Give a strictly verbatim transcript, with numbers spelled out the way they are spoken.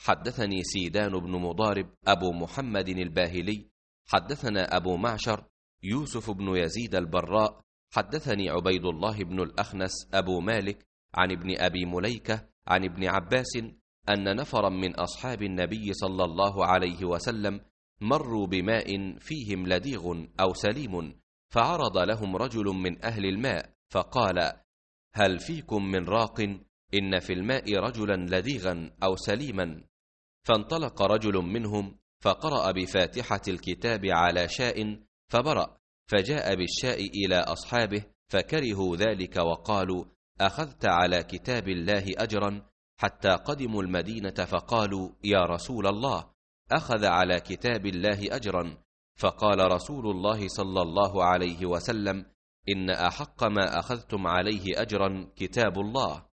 حدثني سيدان بن مضارب أبو محمد الباهلي حدثنا أبو معشر يوسف بن يزيد البراء حدثني عبيد الله بن الأخنس أبو مالك عن ابن أبي مليكة عن ابن عباس أن نفرا من أصحاب النبي صلى الله عليه وسلم مروا بماء فيهم لديغ أو سليم، فعرض لهم رجل من أهل الماء فقال: هل فيكم من راق؟ إن في الماء رجلا لديغا أو سليما. فانطلق رجل منهم فقرأ بفاتحة الكتاب على شاء فبرأ، فجاء بالشاء إلى أصحابه فكرهوا ذلك وقالوا: أخذت على كتاب الله أجرا، حتى قدموا المدينة فقالوا: يا رسول الله، أخذ على كتاب الله أجرا. فقال رسول الله صلى الله عليه وسلم: إن أحق ما أخذتم عليه أجرا كتاب الله.